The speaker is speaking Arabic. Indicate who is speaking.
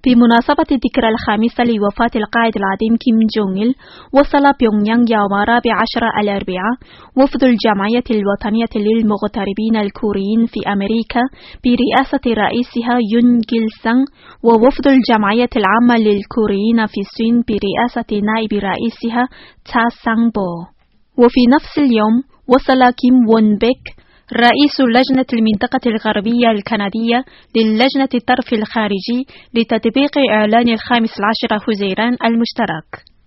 Speaker 1: بمناسبة الذكرى الخامسة لوفاة القائد العظيم كيم جونغ إل، وصل بيونغ يانغ يوم 14 الأربعاء وفد الجمعية الوطنية للمغتربين الكوريين في أمريكا برئاسة رئيسها يون جيل سانغ، ووفد الجمعية العامة للكوريين في الصين برئاسة نائب رئيسها تشا سانغ بو. وفي نفس اليوم وصل كيم وون بيك رئيس لجنة المنطقة الغربية الكندية للجنة الطرف الخارجي لتطبيق إعلان 15 حزيران المشترك.